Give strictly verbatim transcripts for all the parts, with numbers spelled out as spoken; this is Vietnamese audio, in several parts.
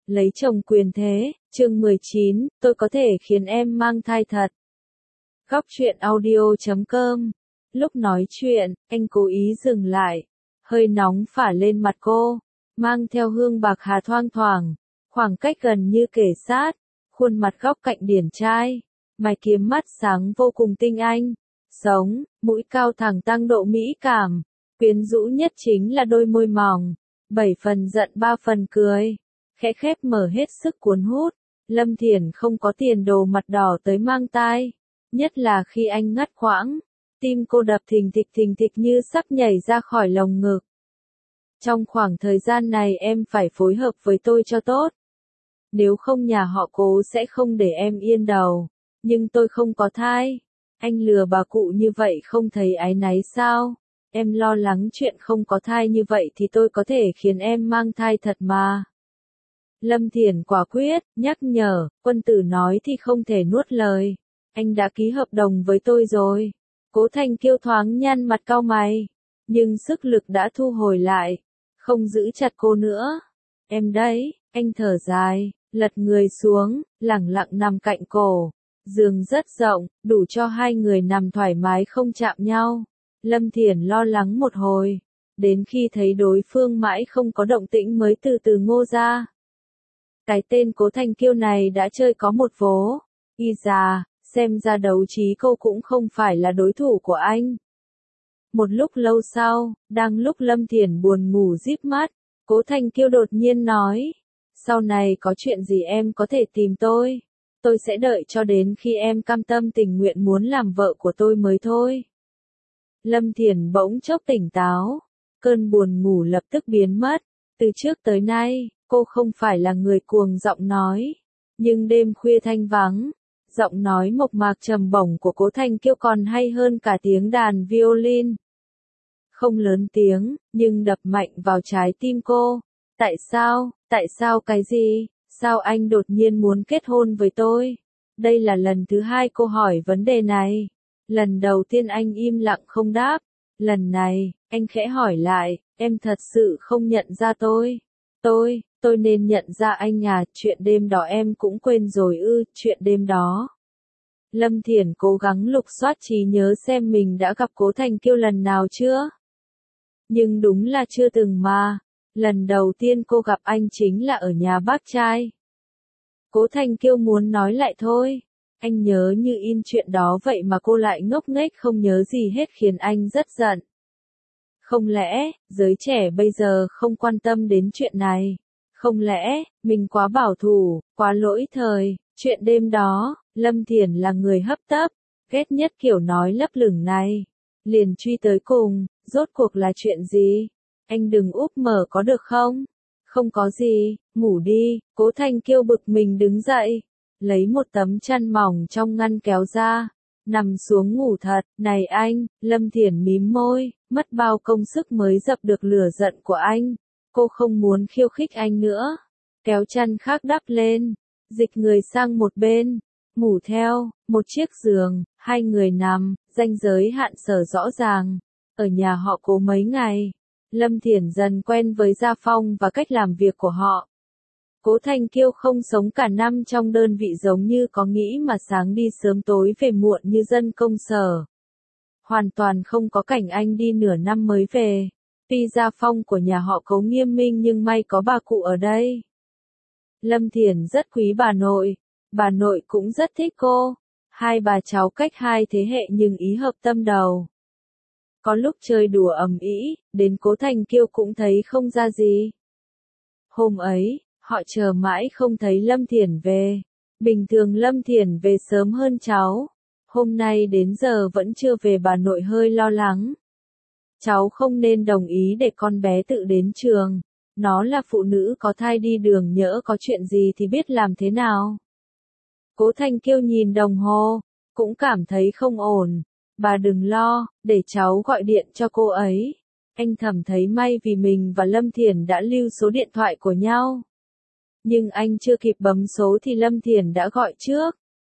Lấy chồng quyền thế, chương mười chín, tôi có thể khiến em mang thai thật. Góc truyện audio chấm com. Lúc nói chuyện, anh cố ý dừng lại. Hơi nóng phả lên mặt cô, mang theo hương bạc hà thoang thoảng, khoảng cách gần như kề sát, khuôn mặt góc cạnh điển trai, mày kiếm mắt sáng vô cùng tinh anh, sống, mũi cao thẳng tăng độ mỹ cảm, quyến rũ nhất chính là đôi môi mỏng, bảy phần giận ba phần cười, khẽ khép mở hết sức cuốn hút. Lâm Thiển không có tiền đồ mặt đỏ tới mang tai, nhất là khi anh ngắt quãng, tim cô đập thình thịch thình thịch như sắp nhảy ra khỏi lồng ngực. Trong khoảng thời gian này em phải phối hợp với tôi cho tốt. Nếu không nhà họ Cố sẽ không để em yên đầu. Nhưng tôi không có thai. Anh lừa bà cụ như vậy không thấy áy náy sao? Em lo lắng chuyện không có thai như vậy thì tôi có thể khiến em mang thai thật mà. Lâm Thiển quả quyết, nhắc nhở, quân tử nói thì không thể nuốt lời. Anh đã ký hợp đồng với tôi rồi. Cố Thành Kiêu thoáng nhăn mặt cau mày. Nhưng sức lực đã thu hồi lại. Không giữ chặt cô nữa. Em đấy, anh thở dài, lật người xuống, lẳng lặng nằm cạnh cổ. Giường rất rộng, đủ cho hai người nằm thoải mái không chạm nhau. Lâm Thiển lo lắng một hồi. Đến khi thấy đối phương mãi không có động tĩnh mới từ từ ngô ra. Cái tên Cố Thành Kiêu này đã chơi có một vố. Y già, xem ra đấu trí cô cũng không phải là đối thủ của anh. Một lúc lâu sau, đang lúc Lâm Thiển buồn ngủ díp mắt, Cố Thành Kiêu đột nhiên nói. Sau này có chuyện gì em có thể tìm tôi. Tôi sẽ đợi cho đến khi em cam tâm tình nguyện muốn làm vợ của tôi mới thôi. Lâm Thiển bỗng chốc tỉnh táo. Cơn buồn ngủ lập tức biến mất. Từ trước tới nay, cô không phải là người cuồng giọng nói. Nhưng đêm khuya thanh vắng, giọng nói mộc mạc trầm bổng của Cố Thành Kiêu còn hay hơn cả tiếng đàn violin. Không lớn tiếng, nhưng đập mạnh vào trái tim cô. Tại sao, tại sao cái gì, sao anh đột nhiên muốn kết hôn với tôi? Đây là lần thứ hai cô hỏi vấn đề này. Lần đầu tiên anh im lặng không đáp. Lần này, anh khẽ hỏi lại, em thật sự không nhận ra tôi. Tôi, tôi nên nhận ra anh à, chuyện đêm đó em cũng quên rồi ư, chuyện đêm đó. Lâm Thiển cố gắng lục soát trí nhớ xem mình đã gặp Cố Thành Kiêu lần nào chưa. Nhưng đúng là chưa từng mà. Lần đầu tiên cô gặp anh chính là ở nhà bác trai. Cố Thành Kiêu muốn nói lại thôi. Anh nhớ như in chuyện đó vậy mà cô lại ngốc nghếch không nhớ gì hết khiến anh rất giận. Không lẽ, giới trẻ bây giờ không quan tâm đến chuyện này? Không lẽ, mình quá bảo thủ, quá lỗi thời? Chuyện đêm đó, Lâm Thiển là người hấp tấp, ghét nhất kiểu nói lấp lửng này. Liền truy tới cùng, rốt cuộc là chuyện gì? Anh đừng úp mở có được không? Không có gì, ngủ đi. Cố Thành Kiêu bực mình đứng dậy, lấy một tấm chăn mỏng trong ngăn kéo ra, nằm xuống ngủ thật. Này anh, Lâm Thiển mím môi, mất bao công sức mới dập được lửa giận của anh. Cô không muốn khiêu khích anh nữa. Kéo chăn khác đắp lên, dịch người sang một bên, ngủ theo, một chiếc giường, hai người nằm, ranh giới hạn sở rõ ràng. Ở nhà họ Cố mấy ngày, Lâm Thiển dần quen với gia phong và cách làm việc của họ. Cố Thành Kiêu không sống cả năm trong đơn vị giống như có nghĩ mà sáng đi sớm tối về muộn như dân công sở. Hoàn toàn không có cảnh anh đi nửa năm mới về. Tuy gia phong của nhà họ Cố nghiêm minh nhưng may có bà cụ ở đây. Lâm Thiển rất quý bà nội. Bà nội cũng rất thích cô. Hai bà cháu cách hai thế hệ nhưng ý hợp tâm đầu. Có lúc chơi đùa ầm ĩ, đến Cố Thành Kiêu cũng thấy không ra gì. Hôm ấy, họ chờ mãi không thấy Lâm Thiển về. Bình thường Lâm Thiển về sớm hơn cháu. Hôm nay đến giờ vẫn chưa về bà nội hơi lo lắng. Cháu không nên đồng ý để con bé tự đến trường. Nó là phụ nữ có thai đi đường nhỡ có chuyện gì thì biết làm thế nào. Cố Thành Kiêu nhìn đồng hồ, cũng cảm thấy không ổn. Bà đừng lo, để cháu gọi điện cho cô ấy. Anh thầm thấy may vì mình và Lâm Thiển đã lưu số điện thoại của nhau. Nhưng anh chưa kịp bấm số thì Lâm Thiển đã gọi trước.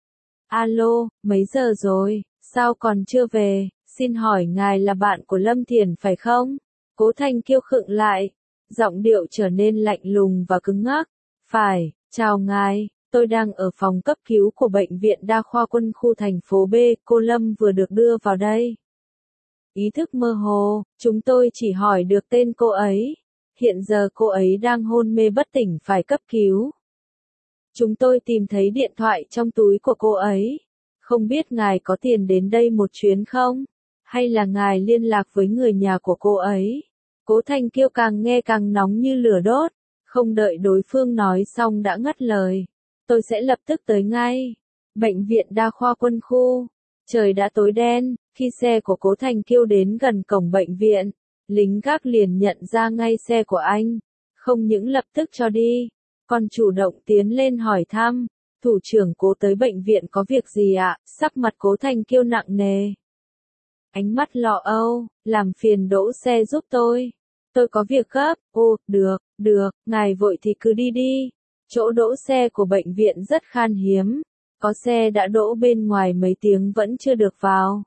Alo, mấy giờ rồi, sao còn chưa về, xin hỏi ngài là bạn của Lâm Thiển phải không? Cố Thành Kiêu khựng lại, giọng điệu trở nên lạnh lùng và cứng ngắc. Phải, chào ngài, tôi đang ở phòng cấp cứu của Bệnh viện Đa khoa Quân khu thành phố B, cô Lâm vừa được đưa vào đây. Ý thức mơ hồ, chúng tôi chỉ hỏi được tên cô ấy. Hiện giờ cô ấy đang hôn mê bất tỉnh phải cấp cứu. Chúng tôi tìm thấy điện thoại trong túi của cô ấy. Không biết ngài có tiền đến đây một chuyến không? Hay là ngài liên lạc với người nhà của cô ấy? Cố Thanh Kiêu càng nghe càng nóng như lửa đốt. Không đợi đối phương nói xong đã ngắt lời. Tôi sẽ lập tức tới ngay. Bệnh viện Đa khoa Quân khu. Trời đã tối đen, khi xe của Cố Thanh Kiêu đến gần cổng bệnh viện, lính gác liền nhận ra ngay xe của anh. Không những lập tức cho đi, còn chủ động tiến lên hỏi thăm. Thủ trưởng Cố tới bệnh viện có việc gì ạ? Sắc mặt Cố Thanh Kiêu nặng nề. Ánh mắt lo âu, làm phiền đỗ xe giúp tôi. Tôi có việc gấp. Ô, được, được, ngài vội thì cứ đi đi. Chỗ đỗ xe của bệnh viện rất khan hiếm. Có xe đã đỗ bên ngoài mấy tiếng vẫn chưa được vào.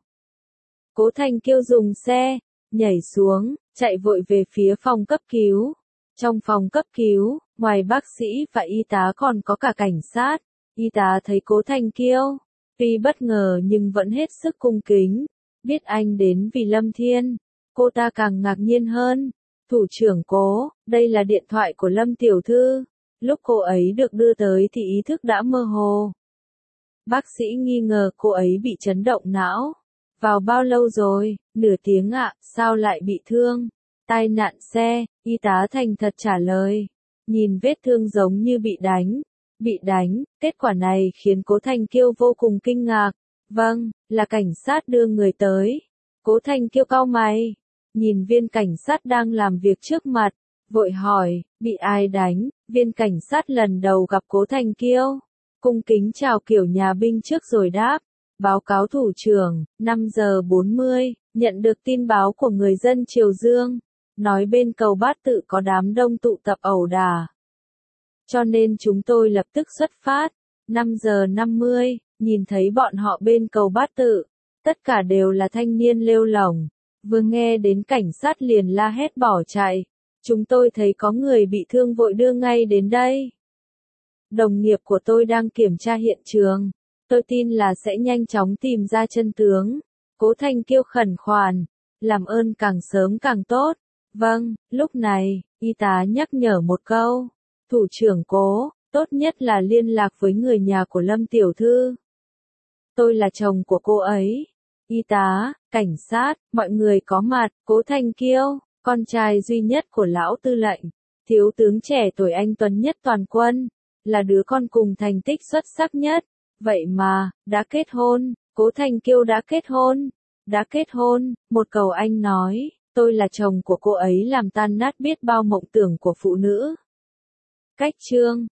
Cố Thanh Kiêu dùng xe, nhảy xuống, chạy vội về phía phòng cấp cứu. Trong phòng cấp cứu, ngoài bác sĩ và y tá còn có cả cảnh sát. Y tá thấy Cố Thanh Kiêu, tuy bất ngờ nhưng vẫn hết sức cung kính. Biết anh đến vì Lâm Thiên, cô ta càng ngạc nhiên hơn. Thủ trưởng Cố, đây là điện thoại của Lâm tiểu thư. Lúc cô ấy được đưa tới thì ý thức đã mơ hồ. Bác sĩ nghi ngờ cô ấy bị chấn động não. Vào bao lâu rồi? Nửa tiếng ạ, sao lại bị thương? Tai nạn xe, y tá thành thật trả lời. Nhìn vết thương giống như bị đánh. Bị đánh, kết quả này khiến Cố Thanh Kiêu vô cùng kinh ngạc. Vâng, là cảnh sát đưa người tới. Cố Thanh Kiêu cau mày. Nhìn viên cảnh sát đang làm việc trước mặt. Vội hỏi, bị ai đánh? Viên cảnh sát lần đầu gặp Cố Thanh Kiêu. Cung kính chào kiểu nhà binh trước rồi đáp. Báo cáo thủ trưởng, năm giờ bốn mươi, nhận được tin báo của người dân Triều Dương. Nói bên cầu Bát Tự có đám đông tụ tập ẩu đả. Cho nên chúng tôi lập tức xuất phát. năm giờ năm mươi, nhìn thấy bọn họ bên cầu Bát Tự. Tất cả đều là thanh niên lêu lổng. Vừa nghe đến cảnh sát liền la hét bỏ chạy. Chúng tôi thấy có người bị thương vội đưa ngay đến đây. Đồng nghiệp của tôi đang kiểm tra hiện trường. Tôi tin là sẽ nhanh chóng tìm ra chân tướng. Cố Thanh Kiêu khẩn khoản. Làm ơn càng sớm càng tốt. Vâng, lúc này, y tá nhắc nhở một câu. Thủ trưởng Cố, tốt nhất là liên lạc với người nhà của Lâm tiểu thư. Tôi là chồng của cô ấy. Y tá, cảnh sát, mọi người có mặt. Cố Thanh Kiêu, con trai duy nhất của lão tư lệnh. Thiếu tướng trẻ tuổi anh tuấn nhất toàn quân. Là đứa con cùng thành tích xuất sắc nhất. Vậy mà, đã kết hôn. Cố Thanh Kiêu đã kết hôn. Đã kết hôn, một câu anh nói. Tôi là chồng của cô ấy làm tan nát biết bao mộng tưởng của phụ nữ. Cách chương